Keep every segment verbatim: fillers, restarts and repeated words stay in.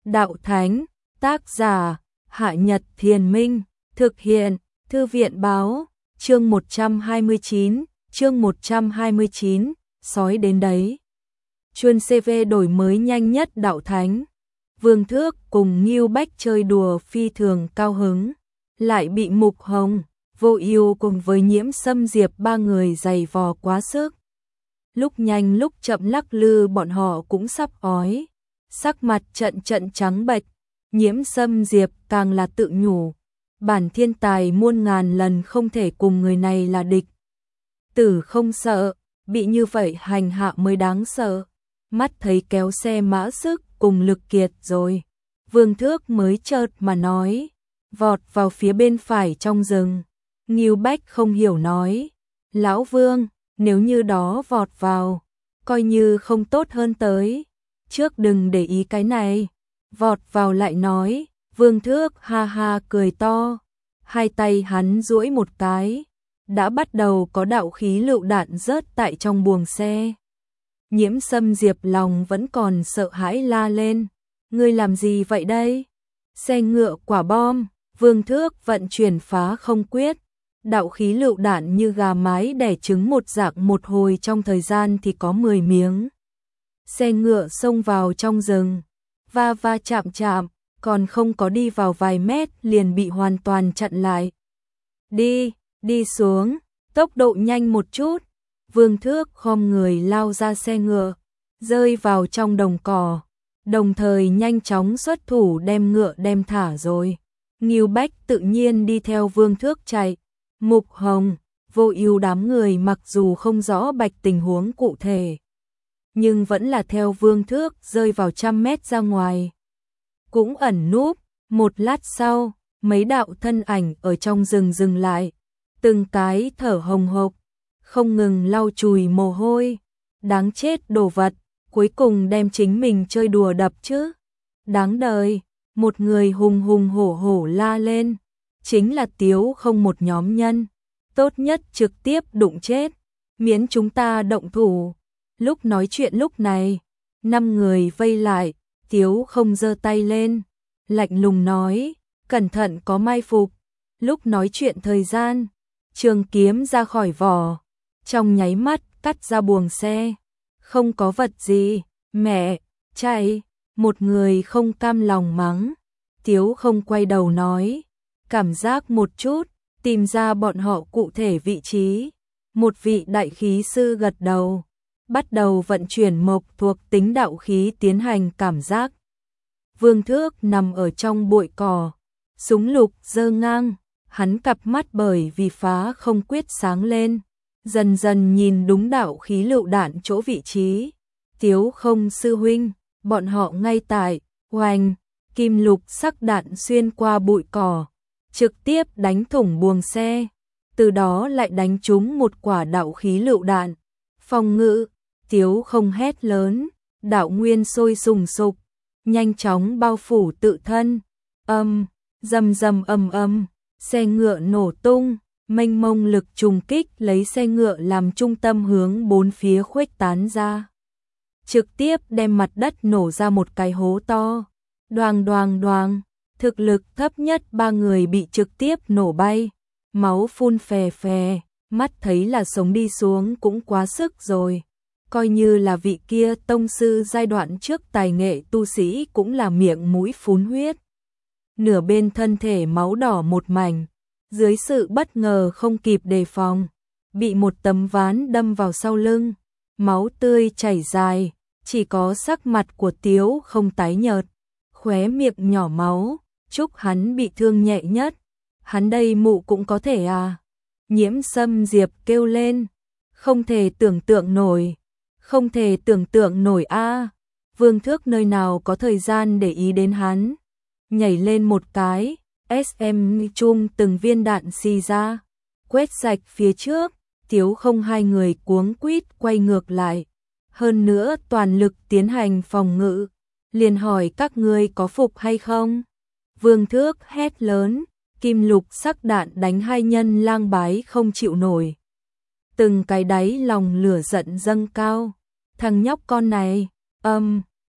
Đạo Thánh, tác giả, Hạ Nhật Thiền Minh, thực hiện, Thư viện Báo, chương một trăm hai mươi chín, chương một trăm hai mươi chín, sói đến đấy. Chuân xê vê đổi mới nhanh nhất Đạo Thánh. Vương Thước cùng Ngưu Bách chơi đùa phi thường cao hứng, lại bị Mục Hồng, Vô Ưu cùng với Nhiễm Sâm Diệp ba người giày vò quá sức. Lúc nhanh lúc chậm lắc lư bọn họ cũng sắp ói, sắc mặt trận trận trắng bệch. Nhiễm Sâm Diệp càng là tự nhủ, bản thiên tài muôn ngàn lần không thể cùng người này là địch. Tử không sợ, bị như vậy hành hạ mới đáng sợ. Mắt thấy kéo xe mã sức cùng lực kiệt rồi, Vương Thước mới chợt mà nói, vọt vào phía bên phải trong rừng. Ngưu Bách không hiểu nói, lão Vương, nếu như đó vọt vào, coi như không tốt hơn tới, trước đừng để ý cái này. Vọt vào lại nói, Vương Thước ha ha cười to, hai tay hắn duỗi một cái, đã bắt đầu có đạo khí lựu đạn rớt tại trong buồng xe. Nhiễm Sâm Diệp lòng vẫn còn sợ hãi la lên, ngươi làm gì vậy đây? Xe ngựa quả bom. Vương Thước vận chuyển phá không quyết, đạo khí lựu đạn như gà mái đẻ trứng một dạng, một hồi trong thời gian thì có mười miếng. Xe ngựa xông vào trong rừng, va va chạm chạm, còn không có đi vào vài mét liền bị hoàn toàn chặn lại. Đi, đi xuống, tốc độ nhanh một chút. Vương Thước khom người lao ra xe ngựa, rơi vào trong đồng cỏ, đồng thời nhanh chóng xuất thủ đem ngựa đem thả rồi. Ngưu Bách tự nhiên đi theo Vương Thước chạy. Mục Hồng, Vô Ưu đám người mặc dù không rõ bạch tình huống cụ thể, nhưng vẫn là theo Vương Thước rơi vào trăm mét ra ngoài. Cũng ẩn núp, một lát sau, mấy đạo thân ảnh ở trong rừng dừng lại, từng cái thở hồng hộc, không ngừng lau chùi mồ hôi. Đáng chết đồ vật, cuối cùng đem chính mình chơi đùa đập chứ. Đáng đời, một người hùng hùng hổ hổ la lên, chính là Tiếu Không một nhóm nhân, tốt nhất trực tiếp đụng chết, miễn chúng ta động thủ. Lúc nói chuyện lúc này, năm người vây lại, Tiếu Không giơ tay lên, lạnh lùng nói, cẩn thận có mai phục. Lúc nói chuyện thời gian, trường kiếm ra khỏi vỏ, trong nháy mắt cắt ra buồng xe. Không có vật gì, mẹ, chạy. Một người không cam lòng mắng. Tiếu Không quay đầu nói, cảm giác một chút, tìm ra bọn họ cụ thể vị trí. Một vị đại khí sư gật đầu, bắt đầu vận chuyển mộc thuộc tính đạo khí tiến hành cảm giác. Vương Thước nằm ở trong bụi cỏ, súng lục giơ ngang, hắn cặp mắt bởi vì phá không quyết sáng lên, dần dần nhìn đúng đạo khí lựu đạn chỗ vị trí. Tiếu Không sư huynh, bọn họ ngay tại, oanh, kim lục sắc đạn xuyên qua bụi cỏ, trực tiếp đánh thủng buồng xe, từ đó lại đánh trúng một quả đạo khí lựu đạn. Phòng ngự, Tiếu Không hét lớn, đạo nguyên sôi sùng sục, nhanh chóng bao phủ tự thân. Âm, rầm rầm ầm ầm, xe ngựa nổ tung, mênh mông lực trùng kích lấy xe ngựa làm trung tâm hướng bốn phía khuếch tán ra, trực tiếp đem mặt đất nổ ra một cái hố to. Đoàng đoàng đoàng, thực lực thấp nhất ba người bị trực tiếp nổ bay, máu phun phè phè, mắt thấy là sống đi xuống cũng quá sức rồi. Coi như là vị kia tông sư giai đoạn trước tài nghệ tu sĩ cũng là miệng mũi phun huyết. Nửa bên thân thể máu đỏ một mảnh, dưới sự bất ngờ không kịp đề phòng, bị một tấm ván đâm vào sau lưng, máu tươi chảy dài, chỉ có sắc mặt của Tiếu Không tái nhợt, khóe miệng nhỏ máu, chúc hắn bị thương nhẹ nhất. Hắn đây mụ cũng có thể à? Nhiễm Sâm Diệp kêu lên, không thể tưởng tượng nổi, không thể tưởng tượng nổi a. Vương Thước nơi nào có thời gian để ý đến hắn, nhảy lên một cái, ét em chung từng viên đạn xì ra, quét sạch phía trước. Tiếu Không hai người cuống quýt quay ngược lại, hơn nữa toàn lực tiến hành phòng ngự. Liền hỏi các ngươi có phục hay không? Vương Thước hét lớn, kim lục sắc đạn đánh hai nhân lang bái không chịu nổi. Từng cái đáy lòng lửa giận dâng cao, thằng nhóc con này, âm,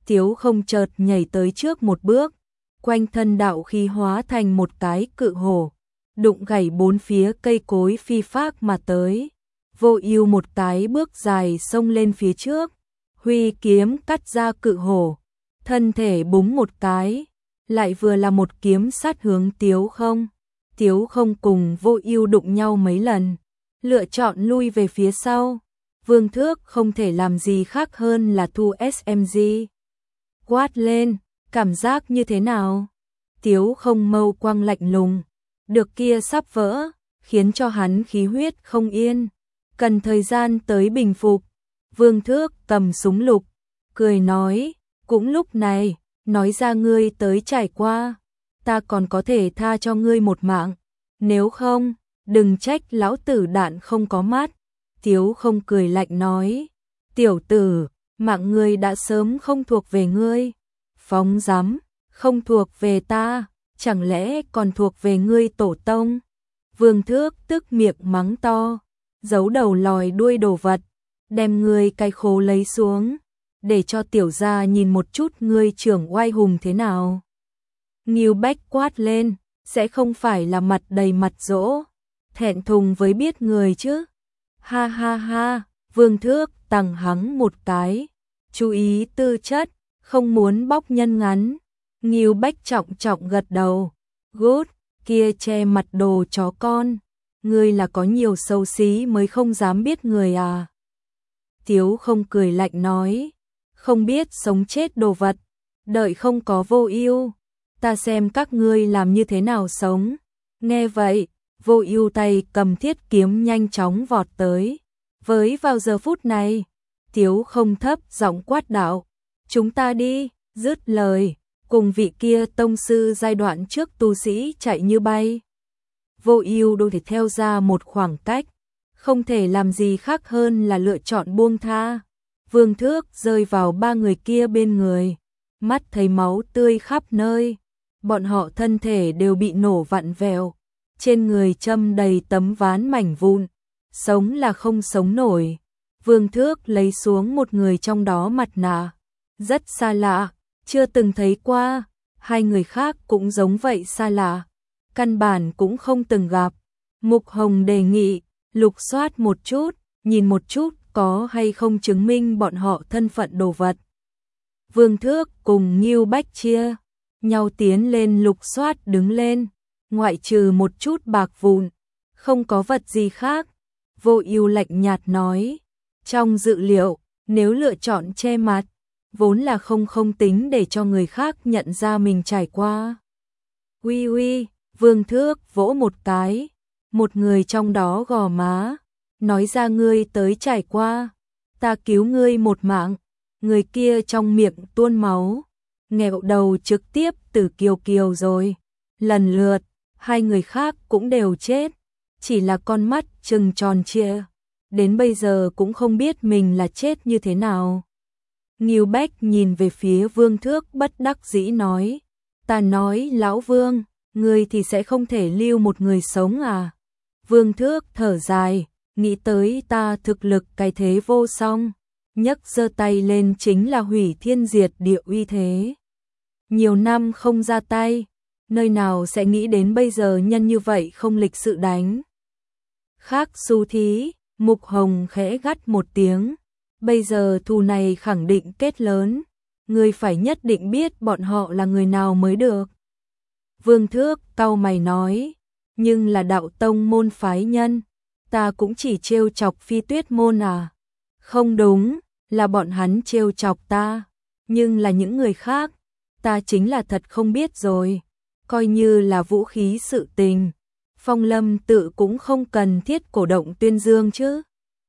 Tiếu Không chợt nhảy tới trước một bước, quanh thân đạo khí hóa thành một cái cự hổ, đụng gãy bốn phía cây cối phi phác mà tới. Vô Ưu một cái bước dài xông lên phía trước, huy kiếm cắt ra cự hổ, thân thể búng một cái, lại vừa là một kiếm sát hướng Tiếu Không. Tiếu Không cùng Vô Ưu đụng nhau mấy lần, lựa chọn lui về phía sau. Vương Thước không thể làm gì khác hơn là thu ét em giê. Quát lên, cảm giác như thế nào? Tiếu Không mâu quang lạnh lùng, được kia sắp vỡ, khiến cho hắn khí huyết không yên, cần thời gian tới bình phục. Vương Thước cầm súng lục, cười nói, cũng lúc này, nói ra ngươi tới trải qua, ta còn có thể tha cho ngươi một mạng, nếu không, đừng trách lão tử đạn không có mắt. Tiếu Không cười lạnh nói, tiểu tử, mạng ngươi đã sớm không thuộc về ngươi. Phóng dám, không thuộc về ta, chẳng lẽ còn thuộc về ngươi tổ tông? Vương Thước tức miệng mắng to, giấu đầu lòi đuôi đồ vật, đem ngươi cái khố lấy xuống, để cho tiểu gia nhìn một chút ngươi trưởng oai hùng thế nào. Ngưu Bách quát lên, sẽ không phải là mặt đầy mặt dỗ, thẹn thùng với biết người chứ? Ha ha ha, Vương Thước tằng hắng một cái, chú ý tư chất, không muốn bóc nhân ngắn. Ngưu Bách trọng trọng gật đầu, good, kia che mặt đồ chó con, ngươi là có nhiều xấu xí mới không dám biết người à? Tiếu Không cười lạnh nói, không biết sống chết đồ vật, đợi không có Vô Ưu, ta xem các ngươi làm như thế nào sống. Nghe vậy, Vô Ưu tay cầm thiết kiếm nhanh chóng vọt tới. Với vào giờ phút này, Tiếu Không thấp giọng quát đạo, chúng ta đi. Dứt lời, cùng vị kia tông sư giai đoạn trước tu sĩ chạy như bay. Vô Ưu đôi thể theo ra một khoảng cách, không thể làm gì khác hơn là lựa chọn buông tha. Vương Thước rơi vào ba người kia bên người, mắt thấy máu tươi khắp nơi, bọn họ thân thể đều bị nổ vặn vẹo, trên người châm đầy tấm ván mảnh vụn, sống là không sống nổi. Vương Thước lấy xuống một người trong đó mặt nạ, rất xa lạ, chưa từng thấy qua, hai người khác cũng giống vậy xa lạ, căn bản cũng không từng gặp. Mục Hồng đề nghị, lục soát một chút, nhìn một chút có hay không chứng minh bọn họ thân phận đồ vật. Vương Thước cùng Ngưu Bách chia nhau tiến lên lục soát đứng lên, ngoại trừ một chút bạc vụn, không có vật gì khác. Vô Ưu lạnh nhạt nói, trong dự liệu, nếu lựa chọn che mặt, vốn là không không tính để cho người khác nhận ra mình trải qua. Uy uy, Vương Thước vỗ một cái, một người trong đó gò má, nói ra ngươi tới trải qua, ta cứu ngươi một mạng. Người kia trong miệng tuôn máu, nghẹo đầu trực tiếp tử kiều kiều rồi. Lần lượt, hai người khác cũng đều chết, chỉ là con mắt trừng tròn trịa, đến bây giờ cũng không biết mình là chết như thế nào. Ngưu Bách nhìn về phía Vương Thước bất đắc dĩ nói, ta nói lão Vương, ngươi thì sẽ không thể lưu một người sống à? Vương Thước thở dài, nghĩ tới ta thực lực cái thế vô song, nhấc giơ tay lên chính là hủy thiên diệt địa uy thế. Nhiều năm không ra tay, nơi nào sẽ nghĩ đến bây giờ nhân như vậy không lịch sự đánh. Khác xu thí, Mục Hồng khẽ gắt một tiếng, bây giờ thù này khẳng định kết lớn, ngươi phải nhất định biết bọn họ là người nào mới được. Vương Thước cau mày nói, nhưng là đạo tông môn phái nhân, ta cũng chỉ trêu chọc Phi Tuyết môn à? Không đúng, là bọn hắn trêu chọc ta, nhưng là những người khác, ta chính là thật không biết rồi, coi như là vũ khí sự tình, Phong Lâm tự cũng không cần thiết cổ động tuyên dương chứ.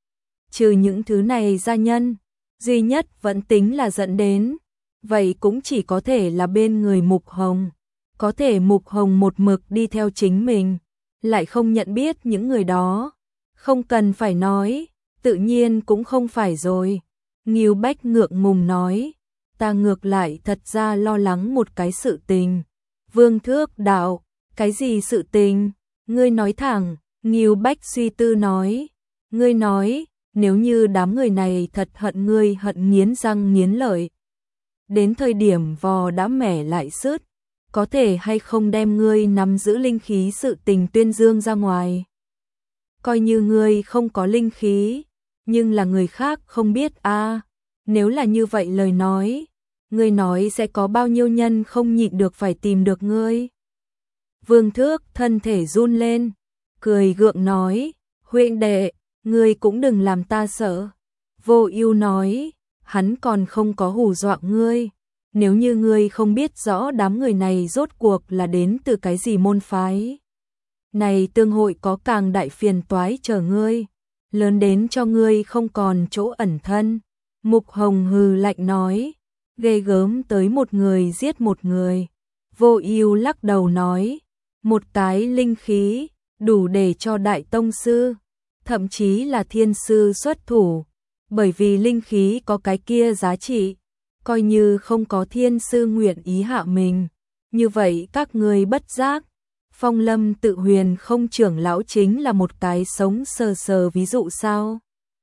Trừ những thứ này gia nhân, duy nhất vẫn tính là dẫn đến, vậy cũng chỉ có thể là bên người Mục Hồng, có thể Mục Hồng một mực đi theo chính mình, lại không nhận biết những người đó, không cần phải nói, tự nhiên cũng không phải rồi. Ngưu Bách ngượng ngùng nói, ta ngược lại thật ra lo lắng một cái sự tình. Vương Thước đạo, cái gì sự tình? Ngươi nói thẳng. Ngưu Bách suy tư nói, ngươi nói, nếu như đám người này thật hận ngươi hận nghiến răng nghiến lợi, đến thời điểm vò đã mẻ lại sứt, có thể hay không đem ngươi nắm giữ linh khí sự tình tuyên dương ra ngoài. Coi như ngươi không có linh khí, nhưng là người khác không biết a. À, nếu là như vậy lời nói, ngươi nói sẽ có bao nhiêu nhân không nhịn được phải tìm được ngươi. Vương Thước thân thể run lên, cười gượng nói, huynh đệ, ngươi cũng đừng làm ta sợ. Vô Ưu nói, hắn còn không có hù dọa ngươi, nếu như ngươi không biết rõ đám người này rốt cuộc là đến từ cái gì môn phái. Này tương hội có càng đại phiền toái chờ ngươi, lớn đến cho ngươi không còn chỗ ẩn thân. Mục Hồng hừ lạnh nói, ghê gớm tới một người giết một người. Vô Ưu lắc đầu nói, một cái linh khí, đủ để cho đại tông sư, thậm chí là thiên sư xuất thủ, bởi vì linh khí có cái kia giá trị, coi như không có thiên sư nguyện ý hạ mình, như vậy các ngươi bất giác. Phong Lâm Tự Huyền không trưởng lão chính là một cái sống sờ sờ ví dụ sao?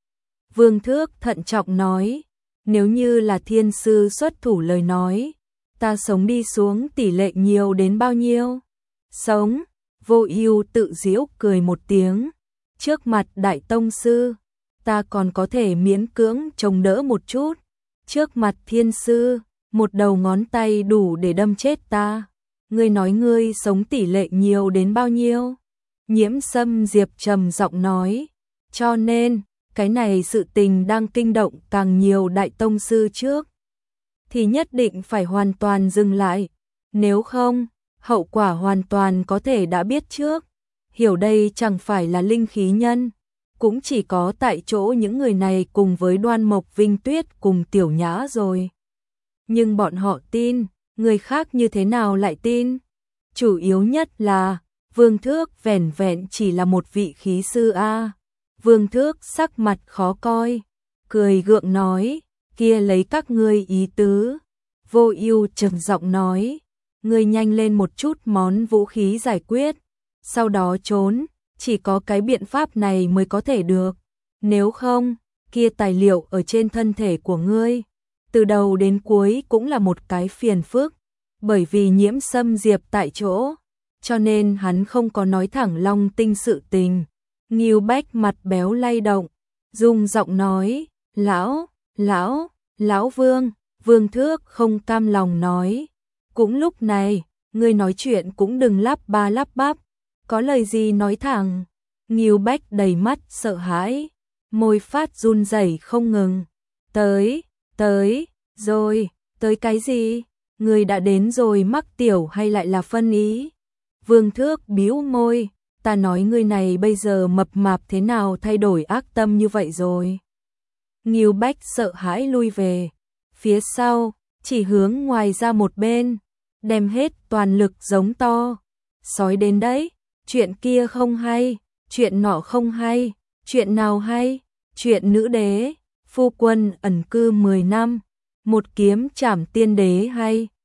Vương Thước thận trọng nói, nếu như là thiên sư xuất thủ lời nói, ta sống đi xuống tỷ lệ nhiều đến bao nhiêu? Sống, Vô Ưu tự giễu cười một tiếng, trước mặt đại tông sư, ta còn có thể miễn cưỡng chống đỡ một chút, trước mặt thiên sư, một đầu ngón tay đủ để đâm chết ta. Ngươi nói ngươi sống tỷ lệ nhiều đến bao nhiêu? Nhiễm Sâm Diệp trầm giọng nói, cho nên, cái này sự tình đang kinh động càng nhiều đại tông sư trước, thì nhất định phải hoàn toàn dừng lại, nếu không, hậu quả hoàn toàn có thể đã biết trước. Hiểu đây chẳng phải là linh khí nhân, cũng chỉ có tại chỗ những người này cùng với Đoan Mộc Vinh Tuyết cùng Tiểu Nhã rồi. Nhưng bọn họ tin, người khác như thế nào lại tin? Chủ yếu nhất là, Vương Thước vẻn vẹn chỉ là một vị khí sư a. Vương Thước sắc mặt khó coi, cười gượng nói, kia lấy các ngươi ý tứ. Vô Ưu trầm giọng nói, ngươi nhanh lên một chút món vũ khí giải quyết, sau đó trốn, chỉ có cái biện pháp này mới có thể được. Nếu không, kia tài liệu ở trên thân thể của ngươi, từ đầu đến cuối cũng là một cái phiền phức, bởi vì Nhiễm Sâm Diệp tại chỗ, cho nên hắn không có nói thẳng Long Tinh sự tình. Ngưu Bách mặt béo lay động, rung giọng nói, lão, lão, lão Vương. Vương Thước không cam lòng nói, cũng lúc này, ngươi nói chuyện cũng đừng lắp ba lắp bắp, có lời gì nói thẳng. Ngưu Bách đầy mắt sợ hãi, môi phát run rẩy không ngừng. Tới, tới, rồi, tới cái gì? Ngươi đã đến rồi mắc tiểu hay lại là phân ý? Vương Thước bĩu môi, ta nói ngươi này bây giờ mập mạp thế nào thay đổi ác tâm như vậy rồi. Ngưu Bách sợ hãi lui về, phía sau, chỉ hướng ngoài ra một bên, đem hết toàn lực giống to. Sói đến đấy, chuyện kia không hay, chuyện nọ không hay, chuyện nào hay, chuyện nữ đế, phu quân ẩn cư mười năm, một kiếm trảm tiên đế hay,